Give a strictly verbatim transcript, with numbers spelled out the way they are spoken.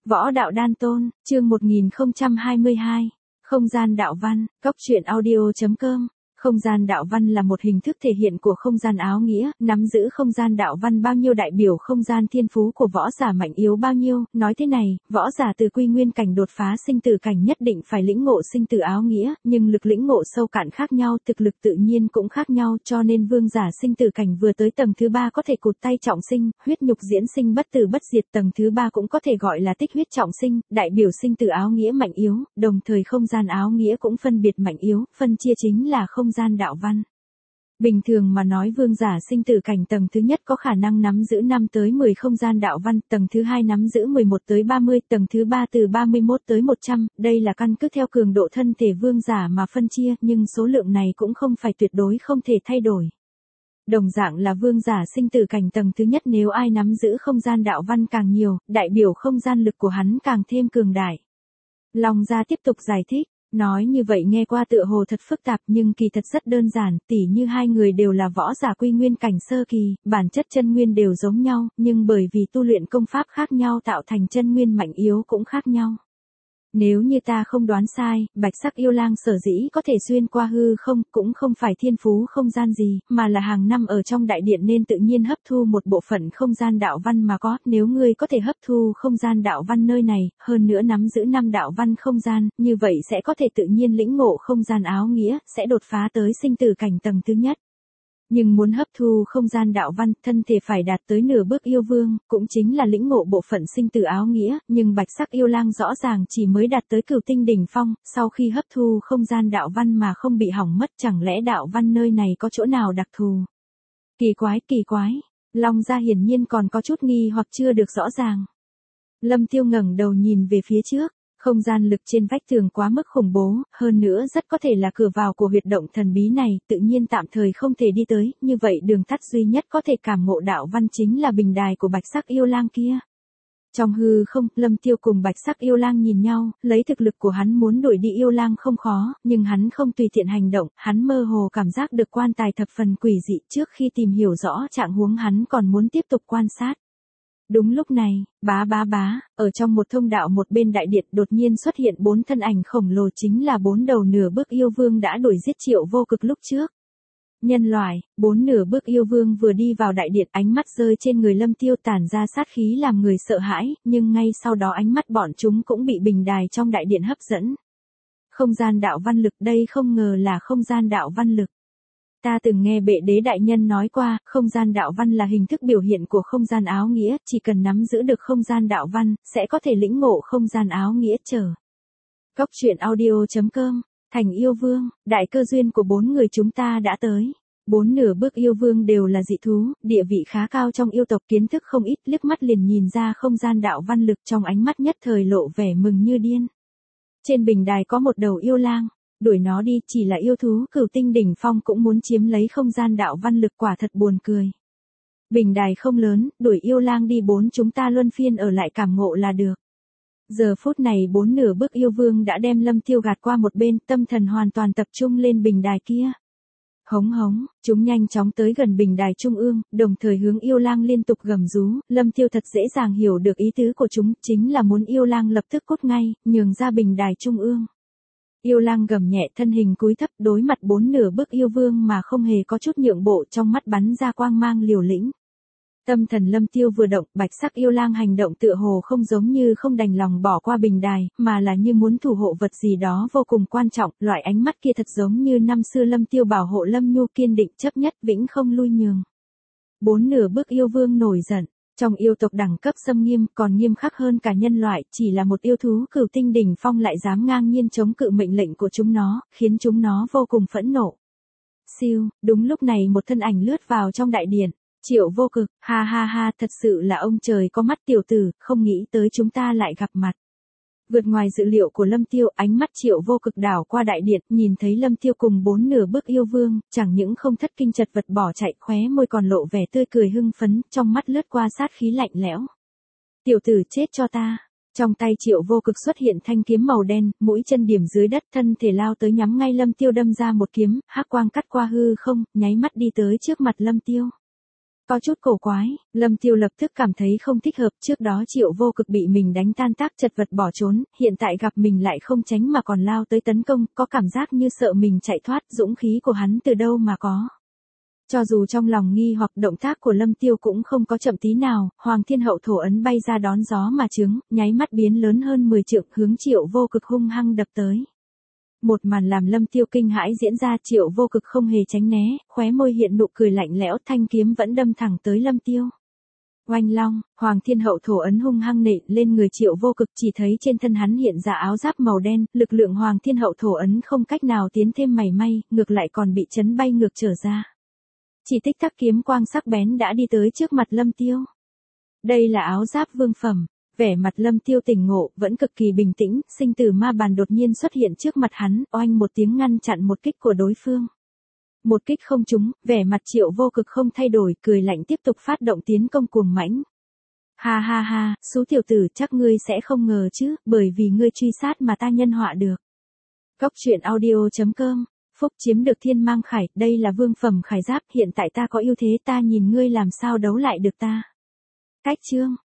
Võ đạo đan tôn, chương một nghìn không trăm hai mươi hai. Không gian đạo văn, cóc truyện audio.com. Không gian đạo văn là một hình thức thể hiện của không gian áo nghĩa, nắm giữ không gian đạo văn bao nhiêu đại biểu không gian thiên phú của võ giả mạnh yếu bao nhiêu. Nói thế này, võ giả từ quy nguyên cảnh đột phá sinh tử cảnh nhất định phải lĩnh ngộ sinh tử áo nghĩa, nhưng lực lĩnh ngộ sâu cạn khác nhau, thực lực tự nhiên cũng khác nhau, cho nên vương giả sinh tử cảnh vừa tới tầng thứ ba có thể cụt tay trọng sinh, huyết nhục diễn sinh bất tử bất diệt, tầng thứ ba cũng có thể gọi là tích huyết trọng sinh, đại biểu sinh tử áo nghĩa mạnh yếu, đồng thời không gian áo nghĩa cũng phân biệt mạnh yếu, phân chia chính là không gian đạo văn. Bình thường mà nói vương giả sinh tử cảnh tầng thứ nhất có khả năng nắm giữ năm tới mười không gian đạo văn, tầng thứ hai nắm giữ mười một tới ba mươi, tầng thứ ba từ ba mươi mốt tới một trăm, đây là căn cứ theo cường độ thân thể vương giả mà phân chia, nhưng số lượng này cũng không phải tuyệt đối không thể thay đổi. Đồng dạng là vương giả sinh tử cảnh tầng thứ nhất, nếu ai nắm giữ không gian đạo văn càng nhiều, đại biểu không gian lực của hắn càng thêm cường đại. Long Gia tiếp tục giải thích. Nói như vậy nghe qua tựa hồ thật phức tạp nhưng kỳ thật rất đơn giản, tỉ như hai người đều là võ giả quy nguyên cảnh sơ kỳ, bản chất chân nguyên đều giống nhau, nhưng bởi vì tu luyện công pháp khác nhau tạo thành chân nguyên mạnh yếu cũng khác nhau. Nếu như ta không đoán sai, bạch sắc yêu lang sở dĩ có thể xuyên qua hư không, cũng không phải thiên phú không gian gì, mà là hàng năm ở trong đại điện nên tự nhiên hấp thu một bộ phận không gian đạo văn mà có, nếu ngươi có thể hấp thu không gian đạo văn nơi này, hơn nữa nắm giữ năm đạo văn không gian, như vậy sẽ có thể tự nhiên lĩnh ngộ không gian áo nghĩa, sẽ đột phá tới sinh tử cảnh tầng thứ nhất. Nhưng muốn hấp thu không gian đạo văn, thân thể phải đạt tới nửa bước yêu vương, cũng chính là lĩnh ngộ bộ phận sinh tử áo nghĩa, nhưng bạch sắc yêu lang rõ ràng chỉ mới đạt tới cửu tinh đỉnh phong, sau khi hấp thu không gian đạo văn mà không bị hỏng mất, chẳng lẽ đạo văn nơi này có chỗ nào đặc thù? Kỳ quái, kỳ quái, Long Gia hiển nhiên còn có chút nghi hoặc chưa được rõ ràng. Lâm Tiêu ngẩng đầu nhìn về phía trước. Không gian lực trên vách tường quá mức khủng bố, hơn nữa rất có thể là cửa vào của huyệt động thần bí này, tự nhiên tạm thời không thể đi tới, như vậy đường tắt duy nhất có thể cảm ngộ đạo văn chính là bình đài của bạch sắc yêu lang kia. Trong hư không, Lâm Tiêu cùng bạch sắc yêu lang nhìn nhau, lấy thực lực của hắn muốn đuổi đi yêu lang không khó, nhưng hắn không tùy tiện hành động, hắn mơ hồ cảm giác được quan tài thập phần quỷ dị, trước khi tìm hiểu rõ trạng huống hắn còn muốn tiếp tục quan sát. Đúng lúc này, bá bá bá, ở trong một thông đạo một bên đại điện đột nhiên xuất hiện bốn thân ảnh khổng lồ, chính là bốn đầu nửa bước yêu vương đã đuổi giết Triệu Vô Cực lúc trước. Nhân loại, bốn nửa bước yêu vương vừa đi vào đại điện, ánh mắt rơi trên người Lâm Tiêu tản ra sát khí làm người sợ hãi, nhưng ngay sau đó ánh mắt bọn chúng cũng bị bình đài trong đại điện hấp dẫn. Không gian đạo văn lực, đây không ngờ là không gian đạo văn lực. Ta từng nghe bệ đế đại nhân nói qua, không gian đạo văn là hình thức biểu hiện của không gian áo nghĩa, chỉ cần nắm giữ được không gian đạo văn, sẽ có thể lĩnh ngộ không gian áo nghĩa trở. Cóc truyện audio.com, thành yêu vương, đại cơ duyên của bốn người chúng ta đã tới. Bốn nửa bước yêu vương đều là dị thú, địa vị khá cao trong yêu tộc, kiến thức không ít, liếc mắt liền nhìn ra không gian đạo văn lực, trong ánh mắt nhất thời lộ vẻ mừng như điên. Trên bình đài có một đầu yêu lang. Đuổi nó đi, chỉ là yêu thú cửu tinh đỉnh phong cũng muốn chiếm lấy không gian đạo văn lực, quả thật buồn cười. Bình đài không lớn, đuổi yêu lang đi, bốn chúng ta luân phiên ở lại cảm ngộ là được. Giờ phút này bốn nửa bước yêu vương đã đem Lâm Tiêu gạt qua một bên, tâm thần hoàn toàn tập trung lên bình đài kia. Hống hống, chúng nhanh chóng tới gần bình đài trung ương, đồng thời hướng yêu lang liên tục gầm rú, Lâm Tiêu thật dễ dàng hiểu được ý tứ của chúng, chính là muốn yêu lang lập tức cút ngay, nhường ra bình đài trung ương. Yêu lang gầm nhẹ, thân hình cúi thấp, đối mặt bốn nửa bước yêu vương mà không hề có chút nhượng bộ, trong mắt bắn ra quang mang liều lĩnh. Tâm thần Lâm Tiêu vừa động, bạch sắc yêu lang hành động tựa hồ không giống như không đành lòng bỏ qua bình đài, mà là như muốn thủ hộ vật gì đó vô cùng quan trọng, loại ánh mắt kia thật giống như năm xưa Lâm Tiêu bảo hộ Lâm Nhu, kiên định chấp nhất vĩnh không lui nhường. Bốn nửa bước yêu vương nổi giận. Trong yêu tộc đẳng cấp xâm nghiêm, còn nghiêm khắc hơn cả nhân loại, chỉ là một yêu thú cửu tinh đỉnh phong lại dám ngang nhiên chống cự mệnh lệnh của chúng nó, khiến chúng nó vô cùng phẫn nộ. Siêu, đúng lúc này một thân ảnh lướt vào trong đại điện. Triệu Vô Cực, ha ha ha, thật sự là ông trời có mắt tiểu tử, không nghĩ tới chúng ta lại gặp mặt. Vượt ngoài dự liệu của Lâm Tiêu, ánh mắt Triệu Vô Cực đảo qua đại điện, nhìn thấy Lâm Tiêu cùng bốn nửa bước yêu vương, chẳng những không thất kinh chật vật bỏ chạy, khóe môi còn lộ vẻ tươi cười hưng phấn, trong mắt lướt qua sát khí lạnh lẽo. Tiểu tử chết cho ta. Trong tay Triệu Vô Cực xuất hiện thanh kiếm màu đen, mũi chân điểm dưới đất, thân thể lao tới nhắm ngay Lâm Tiêu đâm ra một kiếm, hắc quang cắt qua hư không, nháy mắt đi tới trước mặt Lâm Tiêu. Có chút cổ quái, Lâm Tiêu lập tức cảm thấy không thích hợp, trước đó Triệu Vô Cực bị mình đánh tan tác chật vật bỏ trốn, hiện tại gặp mình lại không tránh mà còn lao tới tấn công, có cảm giác như sợ mình chạy thoát, dũng khí của hắn từ đâu mà có. Cho dù trong lòng nghi hoặc động tác của Lâm Tiêu cũng không có chậm tí nào, Hoàng Thiên Hậu thổ ấn bay ra đón gió mà trướng, nháy mắt biến lớn hơn mười trượng hướng Triệu Vô Cực hung hăng đập tới. Một màn làm Lâm Tiêu kinh hãi diễn ra, Triệu Vô Cực không hề tránh né, khóe môi hiện nụ cười lạnh lẽo, thanh kiếm vẫn đâm thẳng tới Lâm Tiêu. Oanh long, Hoàng Thiên Hậu thổ ấn hung hăng nện lên người Triệu Vô Cực, chỉ thấy trên thân hắn hiện ra áo giáp màu đen, lực lượng Hoàng Thiên Hậu thổ ấn không cách nào tiến thêm mảy may, ngược lại còn bị chấn bay ngược trở ra. Chỉ tích tắc kiếm quang sắc bén đã đi tới trước mặt Lâm Tiêu. Đây là áo giáp vương phẩm. Vẻ mặt Lâm Tiêu tỉnh ngộ, vẫn cực kỳ bình tĩnh, sinh tử ma bàn đột nhiên xuất hiện trước mặt hắn, oanh một tiếng ngăn chặn một kích của đối phương. Một kích không trúng, vẻ mặt Triệu Vô Cực không thay đổi, cười lạnh tiếp tục phát động tiến công cuồng mãnh. Ha ha ha, xú tiểu tử, chắc ngươi sẽ không ngờ chứ, bởi vì ngươi truy sát mà ta nhân họa được. Góc truyện audio chấm com, Phúc chiếm được thiên mang khải, đây là vương phẩm khải giáp, hiện tại ta có ưu thế, ta nhìn ngươi làm sao đấu lại được ta. Cách chương